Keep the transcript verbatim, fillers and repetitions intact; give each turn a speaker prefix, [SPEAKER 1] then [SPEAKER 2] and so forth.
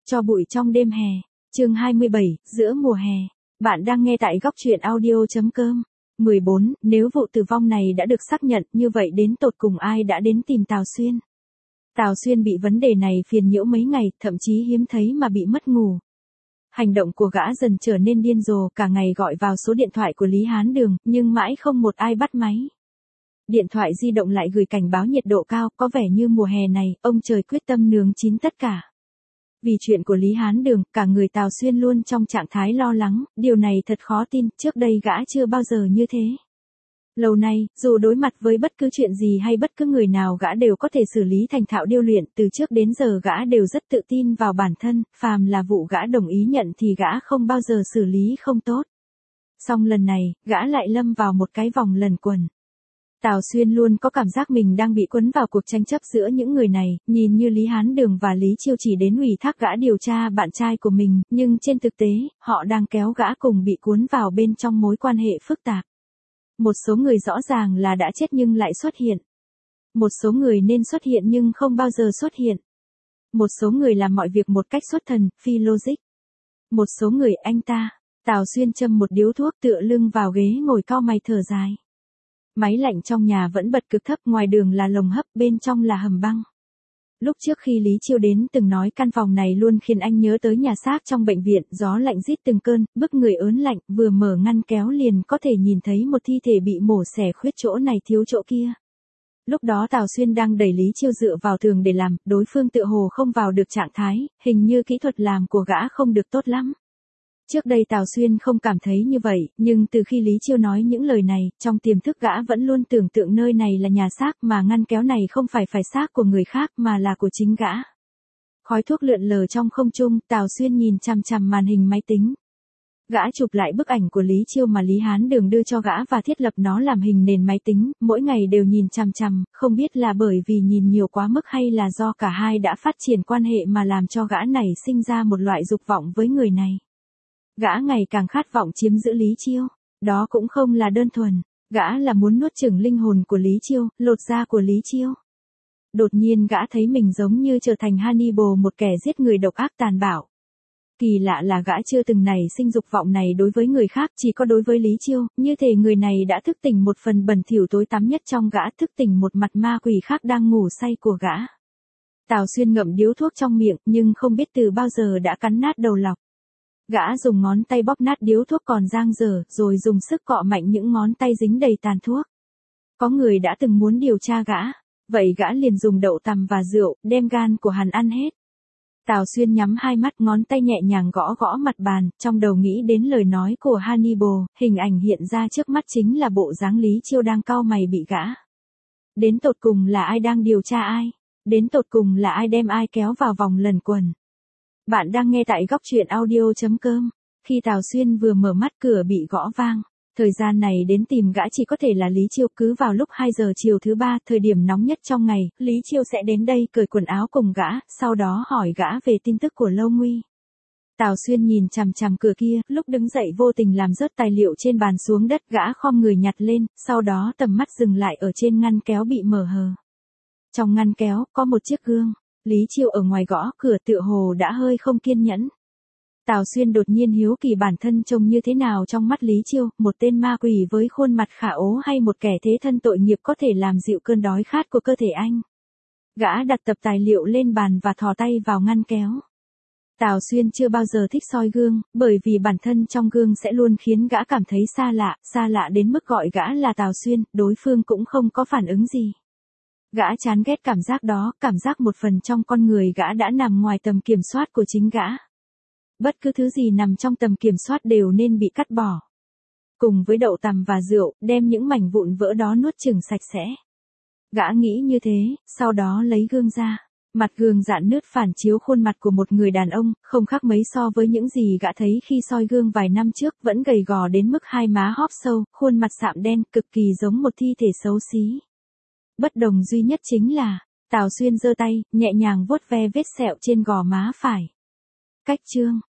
[SPEAKER 1] Cho bụi trong đêm hè, chương hai mươi bảy, giữa mùa hè. Bạn đang nghe tại góc truyện audio.com. mười bốn, nếu vụ tử vong này đã được xác nhận, như vậy đến tột cùng ai đã đến tìm Tào Xuyên? Tào Xuyên bị vấn đề này phiền nhiễu mấy ngày, thậm chí hiếm thấy mà bị mất ngủ. Hành động của gã dần trở nên điên rồ, cả ngày gọi vào số điện thoại của Lý Hán Đường, nhưng mãi không một ai bắt máy. Điện thoại di động lại gửi cảnh báo nhiệt độ cao, có vẻ như mùa hè này, ông trời quyết tâm nướng chín tất cả. Vì chuyện của Lý Hán Đường, cả người Tào Xuyên luôn trong trạng thái lo lắng, điều này thật khó tin, trước đây gã chưa bao giờ như thế. Lâu nay, dù đối mặt với bất cứ chuyện gì hay bất cứ người nào gã đều có thể xử lý thành thạo điêu luyện, từ trước đến giờ gã đều rất tự tin vào bản thân, phàm là vụ gã đồng ý nhận thì gã không bao giờ xử lý không tốt. Song lần này, gã lại lâm vào một cái vòng lẩn quẩn. Tào Xuyên luôn có cảm giác mình đang bị cuốn vào cuộc tranh chấp giữa những người này, nhìn như Lý Hán Đường và Lý Chiêu chỉ đến ủy thác gã điều tra bạn trai của mình, nhưng trên thực tế, họ đang kéo gã cùng bị cuốn vào bên trong mối quan hệ phức tạp. Một số người rõ ràng là đã chết nhưng lại xuất hiện. Một số người nên xuất hiện nhưng không bao giờ xuất hiện. Một số người làm mọi việc một cách xuất thần, phi logic. Một số người anh ta, Tào Xuyên châm một điếu thuốc tựa lưng vào ghế ngồi cau mày thở dài. Máy lạnh trong nhà vẫn bật cực thấp, ngoài đường là lồng hấp, bên trong là hầm băng. Lúc trước khi Lý Chiêu đến từng nói căn phòng này luôn khiến anh nhớ tới nhà xác trong bệnh viện, gió lạnh rít từng cơn, bức người ớn lạnh, vừa mở ngăn kéo liền có thể nhìn thấy một thi thể bị mổ xẻ khuyết chỗ này thiếu chỗ kia. Lúc đó Tào Xuyên đang đẩy Lý Chiêu dựa vào tường để làm, đối phương tựa hồ không vào được trạng thái, hình như kỹ thuật làm của gã không được tốt lắm. Trước đây Tào Xuyên không cảm thấy như vậy, nhưng từ khi Lý Chiêu nói những lời này, trong tiềm thức gã vẫn luôn tưởng tượng nơi này là nhà xác, mà ngăn kéo này không phải phải xác của người khác mà là của chính gã. Khói thuốc lượn lờ trong không trung, Tào Xuyên nhìn chằm chằm màn hình máy tính. Gã chụp lại bức ảnh của Lý Chiêu mà Lý Hán Đường đưa cho gã và thiết lập nó làm hình nền máy tính, mỗi ngày đều nhìn chằm chằm, không biết là bởi vì nhìn nhiều quá mức hay là do cả hai đã phát triển quan hệ mà làm cho gã này sinh ra một loại dục vọng với người này. Gã ngày càng khát vọng chiếm giữ Lý Chiêu, đó cũng không là đơn thuần, gã là muốn nuốt chửng linh hồn của Lý Chiêu, lột da của Lý Chiêu. Đột nhiên gã thấy mình giống như trở thành Hannibal, một kẻ giết người độc ác tàn bạo. Kỳ lạ là gã chưa từng nảy sinh dục vọng này đối với người khác, chỉ có đối với Lý Chiêu, như thể người này đã thức tỉnh một phần bẩn thỉu tối tăm nhất trong gã, thức tỉnh một mặt ma quỷ khác đang ngủ say của gã. Tào Xuyên ngậm điếu thuốc trong miệng, nhưng không biết từ bao giờ đã cắn nát đầu lọc. Gã dùng ngón tay bóp nát điếu thuốc còn dang dở, rồi dùng sức cọ mạnh những ngón tay dính đầy tàn thuốc. Có người đã từng muốn điều tra gã, vậy gã liền dùng đậu tằm và rượu, đem gan của hắn ăn hết. Tào Xuyên nhắm hai mắt, ngón tay nhẹ nhàng gõ gõ mặt bàn, trong đầu nghĩ đến lời nói của Hannibal, hình ảnh hiện ra trước mắt chính là bộ dáng Lý Chiêu đang cau mày bị gã. Đến tột cùng là ai đang điều tra ai? Đến tột cùng là ai đem ai kéo vào vòng lẩn quẩn? Bạn đang nghe tại góc truyện audio.com. Khi Tào Xuyên vừa mở mắt, cửa bị gõ vang. Thời gian này đến tìm gã chỉ có thể là Lý Chiêu, cứ vào lúc hai giờ chiều thứ ba, thời điểm nóng nhất trong ngày, Lý Chiêu sẽ đến đây cởi quần áo cùng gã, sau đó hỏi gã về tin tức của Lâu Nguy. Tào Xuyên nhìn chằm chằm cửa kia, lúc đứng dậy vô tình làm rớt tài liệu trên bàn xuống đất, gã khom người nhặt lên, sau đó tầm mắt dừng lại ở trên ngăn kéo bị mở hờ. Trong ngăn kéo, có một chiếc gương. Lý Chiêu ở ngoài gõ cửa tựa hồ đã hơi không kiên nhẫn. Tào Xuyên đột nhiên hiếu kỳ bản thân trông như thế nào trong mắt Lý Chiêu, một tên ma quỷ với khuôn mặt khả ố hay một kẻ thế thân tội nghiệp có thể làm dịu cơn đói khát của cơ thể anh. Gã đặt tập tài liệu lên bàn và thò tay vào ngăn kéo. Tào Xuyên chưa bao giờ thích soi gương, bởi vì bản thân trong gương sẽ luôn khiến gã cảm thấy xa lạ, xa lạ đến mức gọi gã là Tào Xuyên, đối phương cũng không có phản ứng gì. Gã chán ghét cảm giác đó, cảm giác một phần trong con người gã đã nằm ngoài tầm kiểm soát của chính gã. Bất cứ thứ gì nằm trong tầm kiểm soát đều nên bị cắt bỏ. Cùng với đậu tằm và rượu, đem những mảnh vụn vỡ đó nuốt chửng sạch sẽ. Gã nghĩ như thế, sau đó lấy gương ra. Mặt gương rạn nứt phản chiếu khuôn mặt của một người đàn ông, không khác mấy so với những gì gã thấy khi soi gương vài năm trước, vẫn gầy gò đến mức hai má hóp sâu, khuôn mặt sạm đen, cực kỳ giống một thi thể xấu xí. Bất đồng duy nhất chính là, Tào Xuyên giơ tay, nhẹ nhàng vuốt ve vết sẹo trên gò má phải. Cách chương,